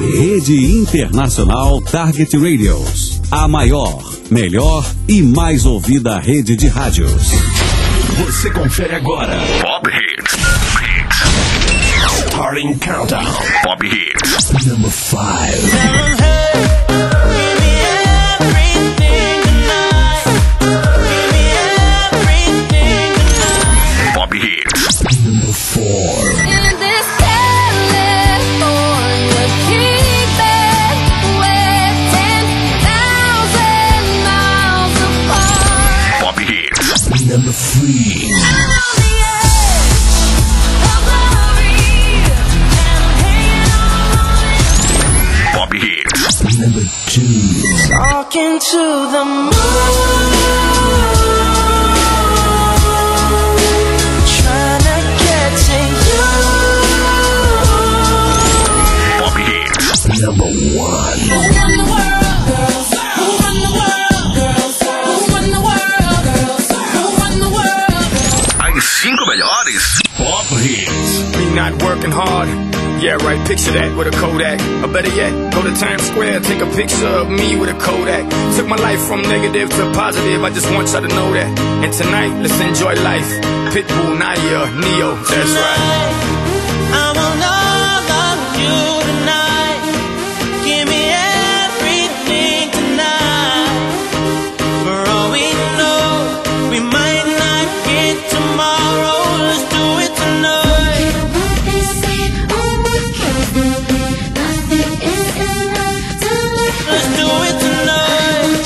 Rede Internacional Target Radios. A maior, melhor e mais ouvida rede de rádios. Você confere agora. Pop Hits. Starting Countdown. Pop Hits. Number 5. Pop Hits. Number 4. Number 3. Pop Hits. Number 2. Talking to the moon, trying to get to you. Pop Hits. Number 1. Cinco melhores Pop Hits. Me not working hard. Yeah, right, picture that with a Kodak. Or better yet, go to Times Square, take a picture of me with a Kodak. Took my life from negative to positive, I just want y'all to know that. And tonight, let's enjoy life. Pitbull, Naya, Neo, that's right. I want all of you tonight. Give me everything tonight. For all we know, we might not get tomorrow. Let's do it tonight. Let's do it tonight.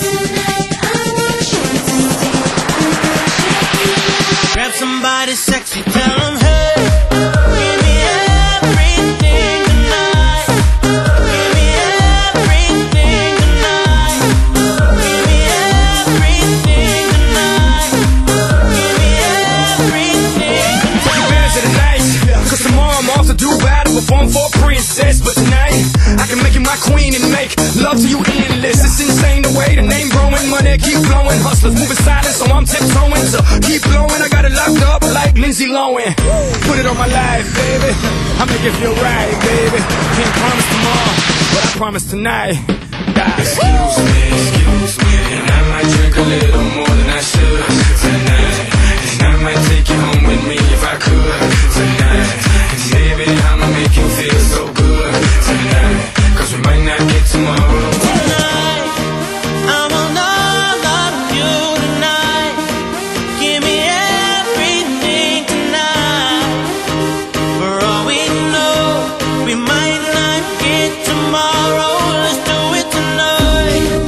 Grab somebody sexy, tell them hey. Give me everything tonight. Give me everything tonight. Give me everything tonight. Give me everything. Take advantage of the night, cause tomorrow I'm off to do battle, perform for a princess. But tonight, I can make you my queen and make love to you endless. It's insane the way the name growing, money keep flowing. Hustlers moving silent, so I'm tiptoeing. So keep blowing, I got it locked up like Lindsay Lohan. Put it on my life, baby, I make it feel right, baby. Can't promise tomorrow, but I promise tonight. Excuse me, and I might drink a little more than I should tonight. And I might take you home with me if I could tonight. And baby, I'ma make you feel so good tonight. Cause we might not get tomorrow. Tonight, I want all of you tonight. Give me everything tonight. For all we know, we might not get tomorrow. Let's do it tonight.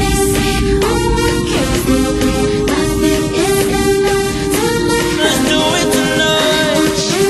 Let's do it tonight.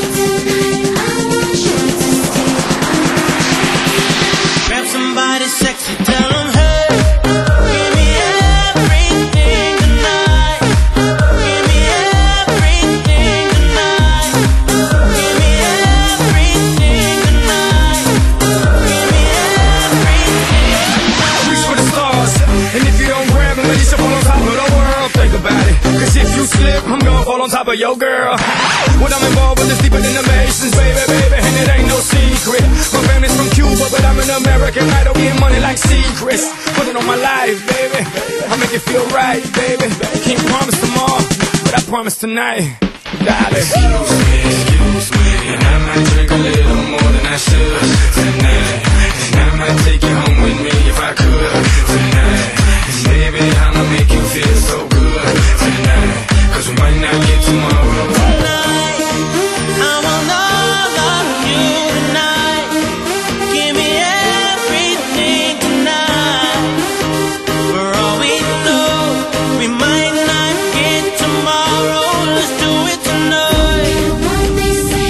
Grab somebody sexy, tell them hey. Give me everything tonight. Give me everything tonight. Give me everything tonight. Give me everything. Reach for the stars, and if you don't grab them, let yourself fall on top of the world. Think about it, cause if you slip, I'm gonna fall on top of your girl. What I'm involved with is deeper than the Masons, baby, and it ain't no secret. My family's from Cuba, but I'm an American idol, getting money like secrets. Put it on my life, baby, I make it feel right, baby. Can't promise tomorrow, but I promise tonight, darling. Excuse me, and I might drink a little more than I should tonight. And I might take you home with me if I could tonight. And baby, I'ma make you feel so good tonight. Cause we might not get tomorrow. Tonight, I want all of you tonight. Give me everything tonight. For all we know, we might not get tomorrow. Let's do it tonight.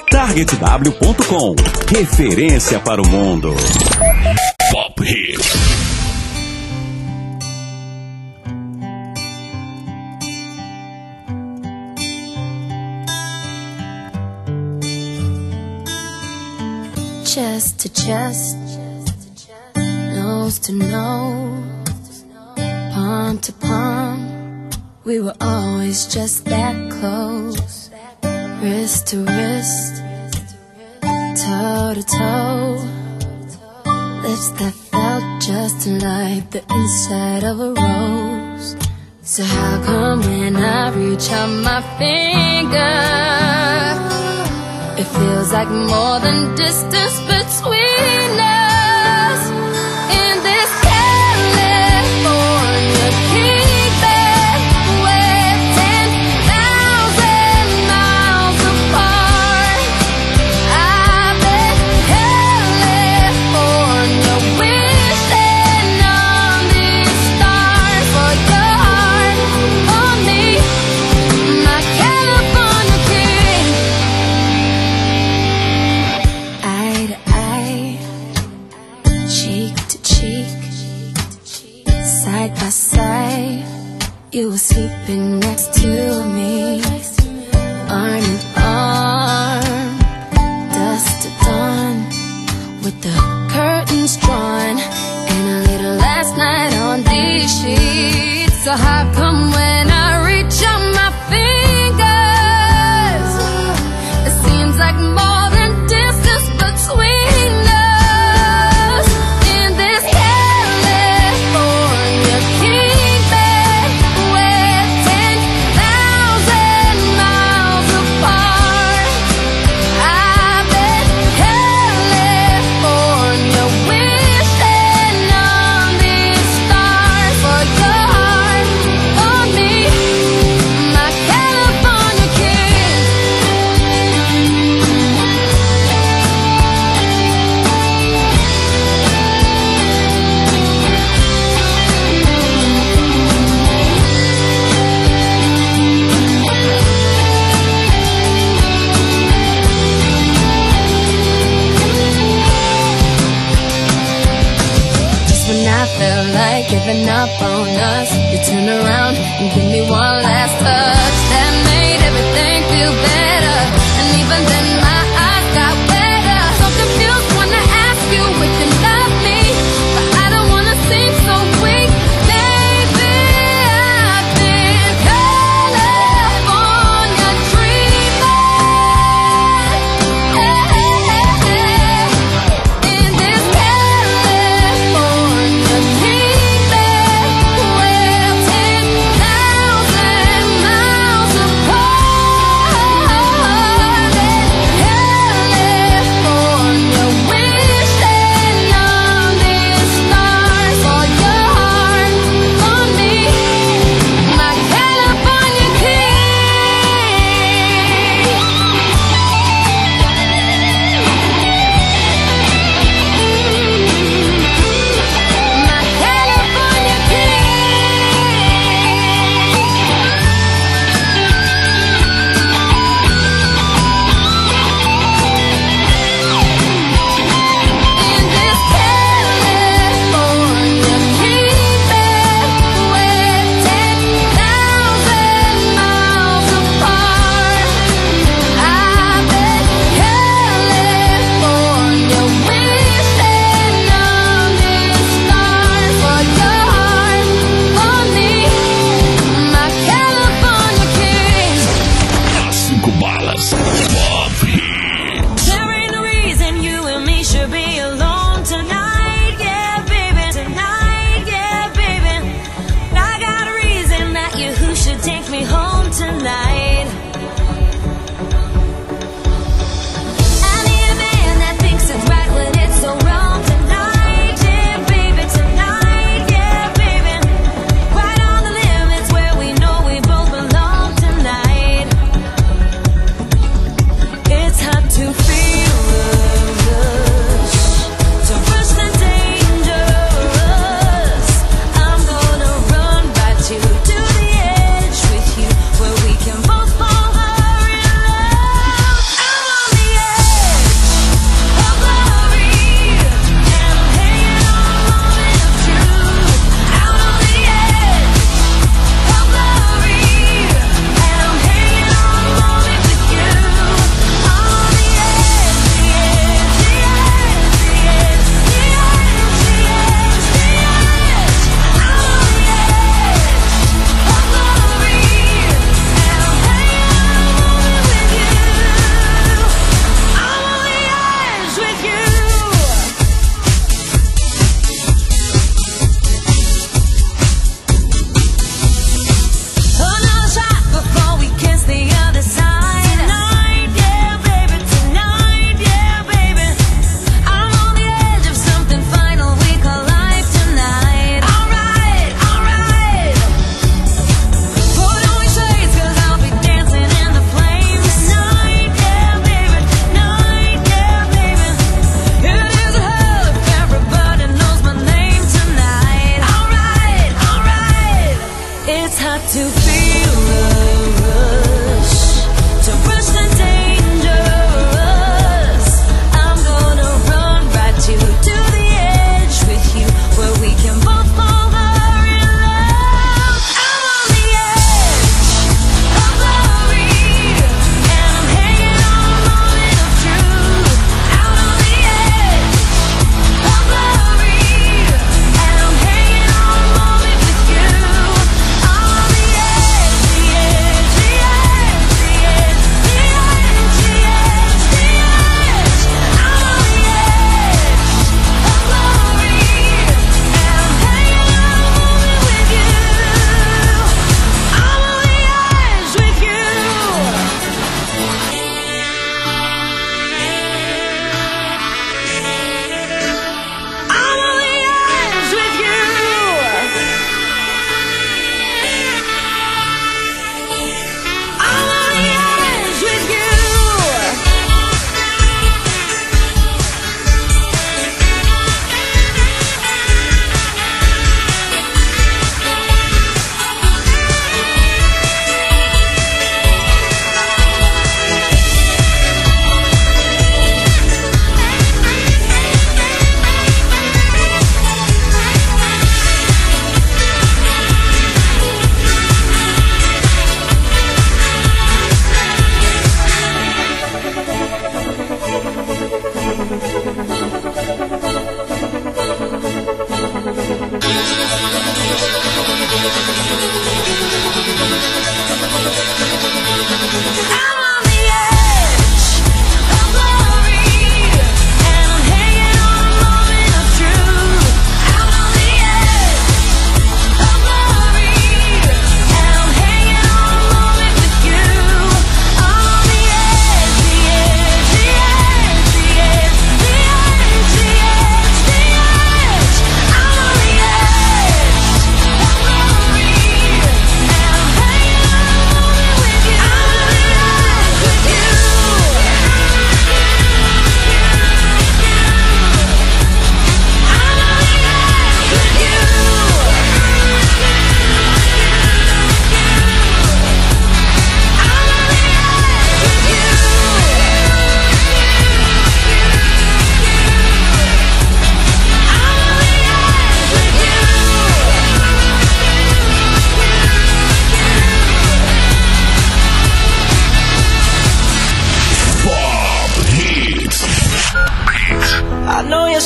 targetw.com, referência para o mundo. Pop Hits. Chest to chest, nose to nose, palm to palm, we were always just that close. Wrist to wrist, toe to toe, lips that felt just like the inside of a rose. So how come when I reach out my finger, it feels like more than distance between us. In this California keeping, we're 10,000 miles apart. I've been California wishing on these stars for your heart, for me, my California king. Eye to eye, cheek to cheek, side by side, you were sleeping next to me, arm in arm, dusk to dawn, with the curtains drawn, and a little last night on these sheets. So how come when I reach out my fingers, it seems like more than distance between us. In this California keeping, we're 10,000 miles apart. I've been California wishing on these stars for your heart, for me, my California king. Just when I felt like giving up on us, you turn around and give me one last touch that made everything feel better. And even then my eyes got wetter. So confused when I ask you if you love me, but I don't wanna seem so weak. Maybe I've been California dreaming. In this California keeping, we're 10,000 miles apart.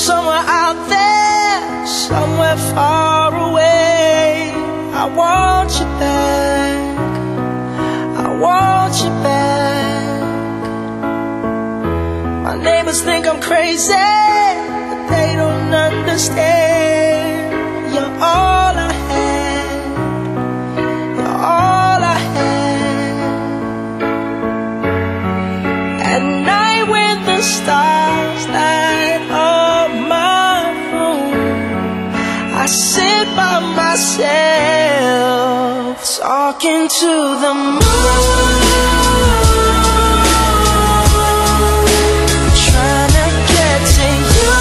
somewhere out there, somewhere far away. I want you back, I want you back. My neighbors think I'm crazy, but they don't understand. You're all I had, you're all I had. At night when the stars light up my room, I sit by myself, talking to the moon, trying to get to you.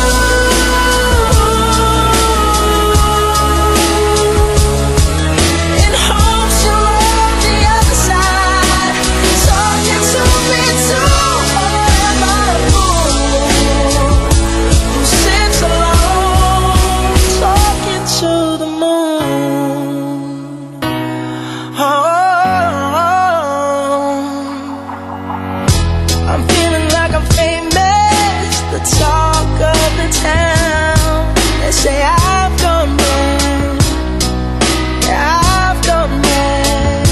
In hopes you're on the other side, talking to me too. Or am I a fool who sits alone, talking to the moon? Oh, I'm feeling like I'm famous, the talk of the town. They say I've gone mad, yeah, I've gone mad.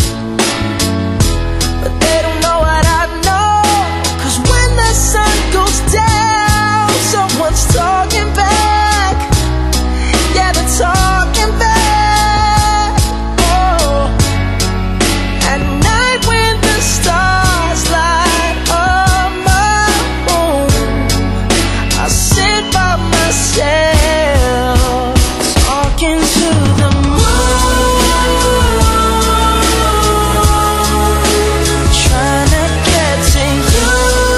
But they don't know what I know, 'cause when the sun goes down, someone's talking back. Yeah, they're talking back. Oh, at night when the stars light up my room, I sit by myself, talking to the moon, trying to get to you.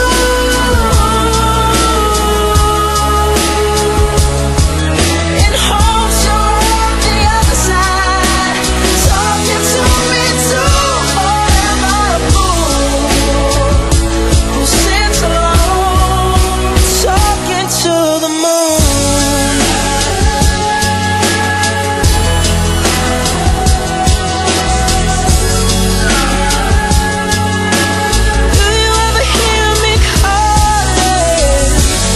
In hopes you're on the other side, talking to me too. Or am I a fool who sits alone, talking to the moon? Do you ever hear me calling?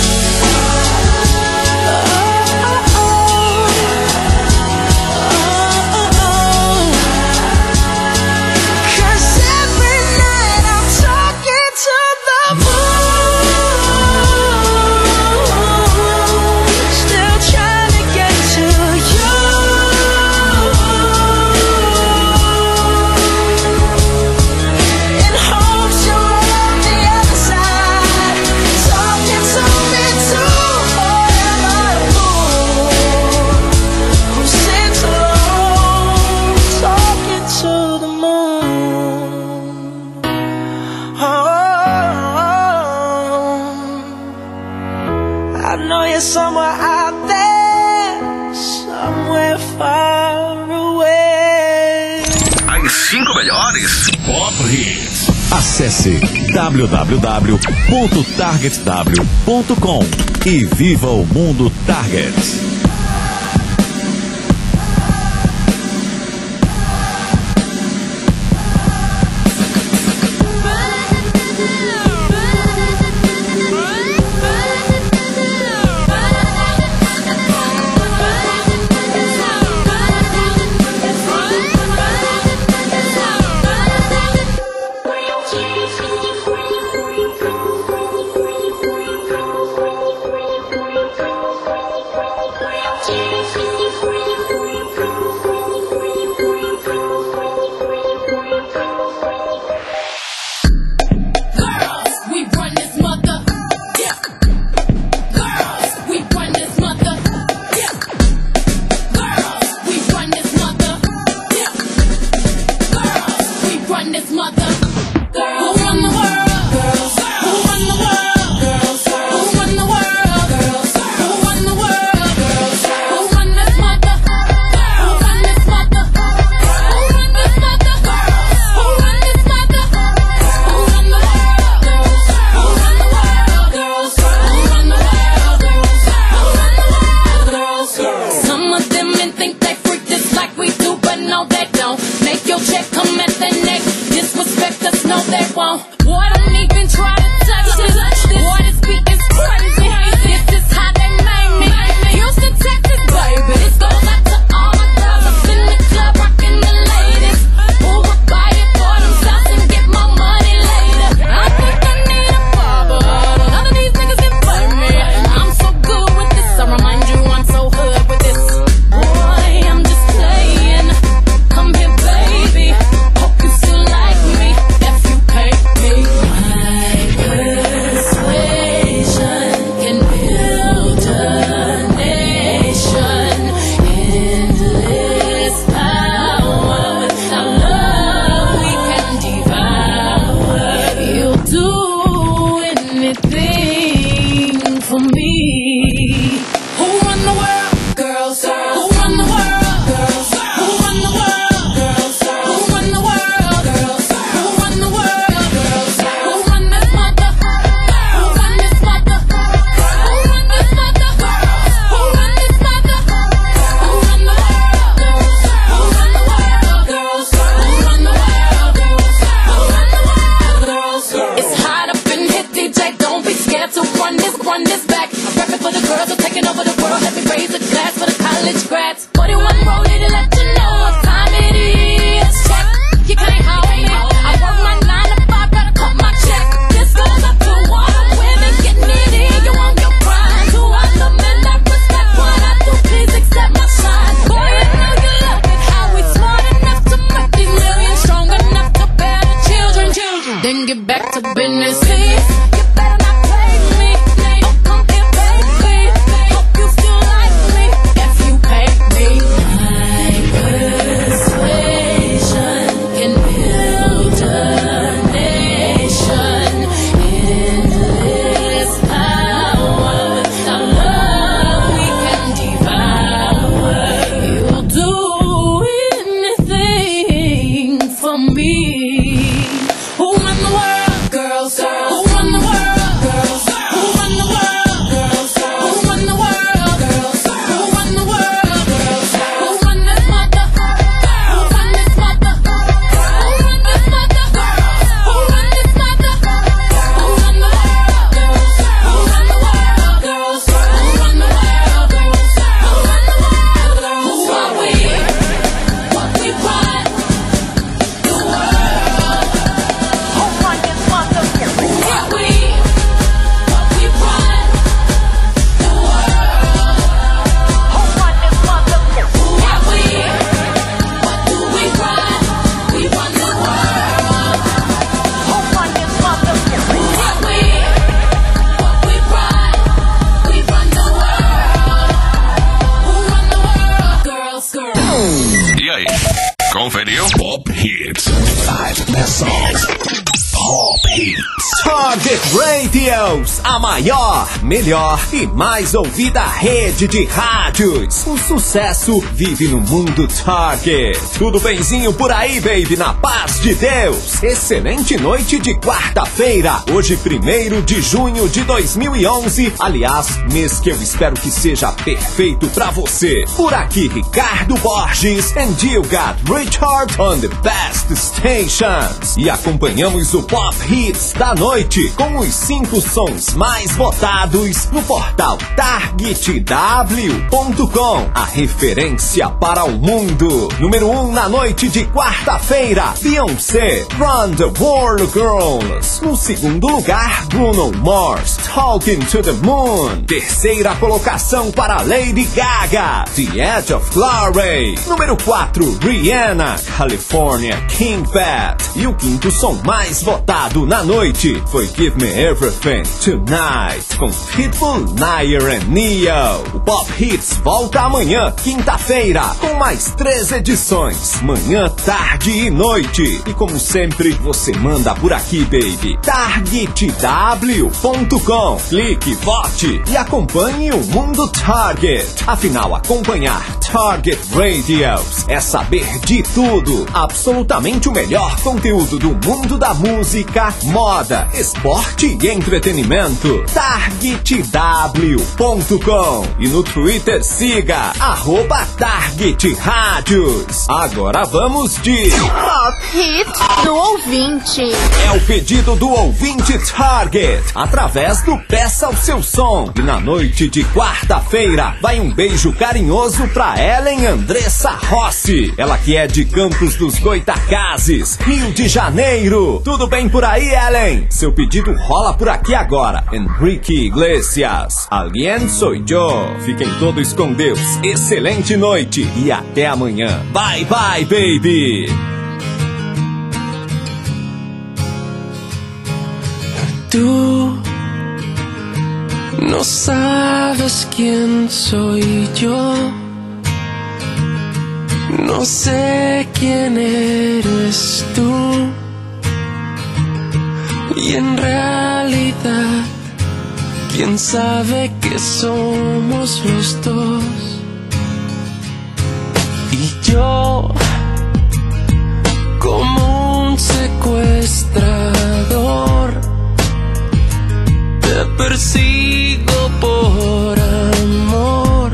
Cause every night I'm talking to the moon, still trying to get to you. In hopes you're on the other side, talking to me too. Or am I a fool who sits alone, talking to the moon? Oh, I know you're somewhere out there, somewhere far away. As 5 melhores Pop Hits. Acesse www.targetw.com e viva o mundo Target. there to run this back. I'm rapping for the girls who are taking over the world. Let me raise a glass for the college grads. 41 rolling to let you know what time it is. Check, you can't hold me. I work my 9 to 5, gotta cut my check. This goes up to all the women getting it in. You want your grind. To all the men that respect what I do, please accept my shine. Boy, I know you love it. How we smart enough to make these millions, strong enough to bear the children. Then get back to business, please. You better not play me. Oh, come here, baby. Hope you still like me if you pay me. My persuasion can build a nation. Endless power, our love we can devour. You'll do anything for me. Who run the world? Girls. Who run the world? Girls. Who run the world? Girls. Who run the world? Girls. Who run the world? Girls. Who run this mother? Who run this mother? Who run this mother? Who run this mother? Who run the world? Girls. Who run the world? Girls. Who run the world? Girls. Who run the world? Who are we? What we run? The world. Who run this mother? Who are we? What we run? The world. Who run this mother? Who are we? What do we run? We run the world. Who run this mother? Who are we? What we run? We run the world. Who run the world? Girls. E aí, conferiu? Pop Hits. 5 best songs. Pop Hits. Target Radios, a maior, melhor e mais ouvida rede de rádios. O sucesso vive no mundo Target. Tudo benzinho por aí, baby, na paz de Deus. Excelente noite de quarta-feira, hoje 1º de junho de 2011. Aliás, mês que eu espero que seja perfeito pra você. Por aqui, Ricardo Borges and you got Richard on the best stations. E acompanhamos o Pop Hits da noite com os 5 sons mais votados no portal TargetW.com, a referência para o mundo. Número 1 na noite de quarta-feira, Beyoncé, Run the World Girls. No segundo lugar, Bruno Mars, Talking to the Moon. Terceira colocação para Lady Gaga, The Edge of Glory. Número 4, Rihanna, California King Fat. E o quinto som mais votado na noite foi Give Me Everything Tonight, com Pitbull, Nair and Neo. O Pop Hits volta amanhã, quinta-feira, com mais 3 edições, manhã, tarde e noite. E como sempre, você manda por aqui, baby. TargetW.com. Clique, vote e acompanhe o mundo Target. Afinal, acompanhar Target Radios é saber de tudo. Absolutamente o melhor conteúdo do mundo da música, moda, esporte e entretenimento. TargetW.com. E no Twitter siga @Target Rádios. Agora vamos de Pop Hit do ouvinte. É o pedido do ouvinte Target, através do Peça o Seu Som. E na noite de quarta-feira, vai um beijo carinhoso pra Ellen Andressa Rossi. Ela que é de Campos dos Goitacazes, Rio de Janeiro. Tudo bem por aí, Ellen? Seu pedido rola por aqui agora. Enrique Iglesias, Alguien Soy Yo. Fiquem todos com Deus. Excelente noite e até amanhã. Bye, bye, baby. Tú no sabes quién soy yo, no sé quién eres tú, y en realidad, quién sabe que somos los dos. Y yo, como un secuestrador, te persigo por amor.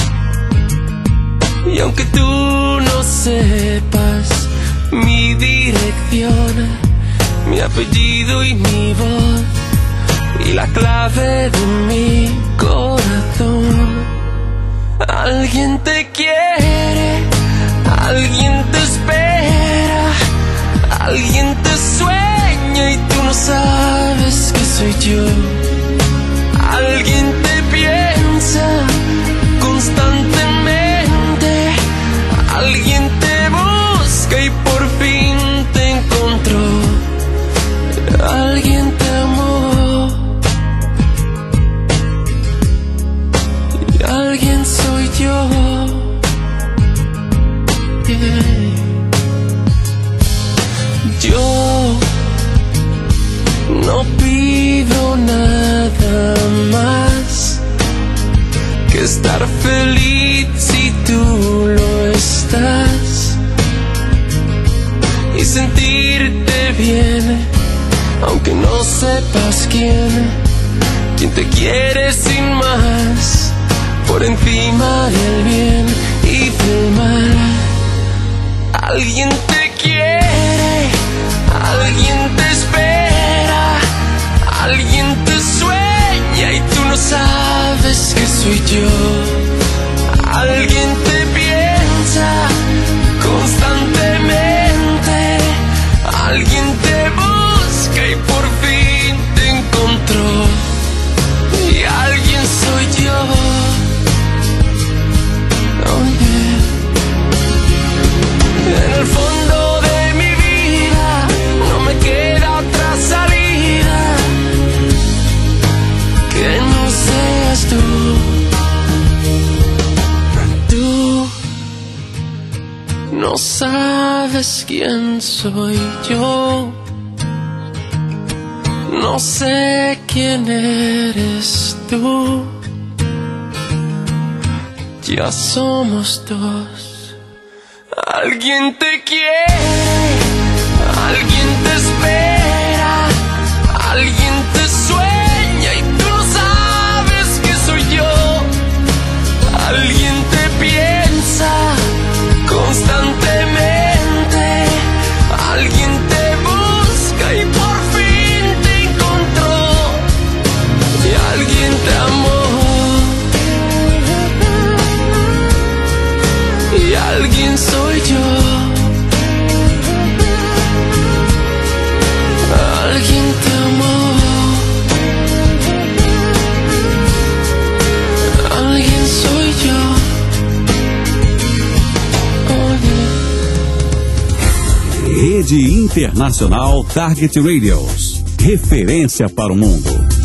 Y aunque tú no sepas mi dirección, mi apellido y mi voz, y la clave de mi corazón. Alguien te quiere, alguien te espera, alguien te sueña y tú no sabes que soy yo. Alguien te piensa constantemente, alguien te busca y por fin te encontró. Alguien te amó y alguien soy yo. Yeah. Yo no pido nada más que estar feliz si tú lo estás y sentirte bien, aunque no sepas quién te quiere sin más, por encima del bien y del mal. Alguien te quiere, alguien te espera, alguien te sueña y tú no sabes que soy yo. Alguien te piensa constantemente, alguien te busca y por fin te encontró. Y alguien soy yo. Oh, yeah. En el fondo de mi vida no me queda otra salida que no seas tú. Tú no sabes quién soy yo. No sé quién eres tú. Ya somos dos. Alguien te quiere, alguien te espera, alguien te sueña y tú no sabes que soy yo. Alguien te piensa constantemente, alguien te busca y por fin te encontró. Y alguien te amó y alguien soy yo. Alguien te amó, alguien soy yo. Oh, yeah. Rede Internacional Target Radios. Referência para o mundo.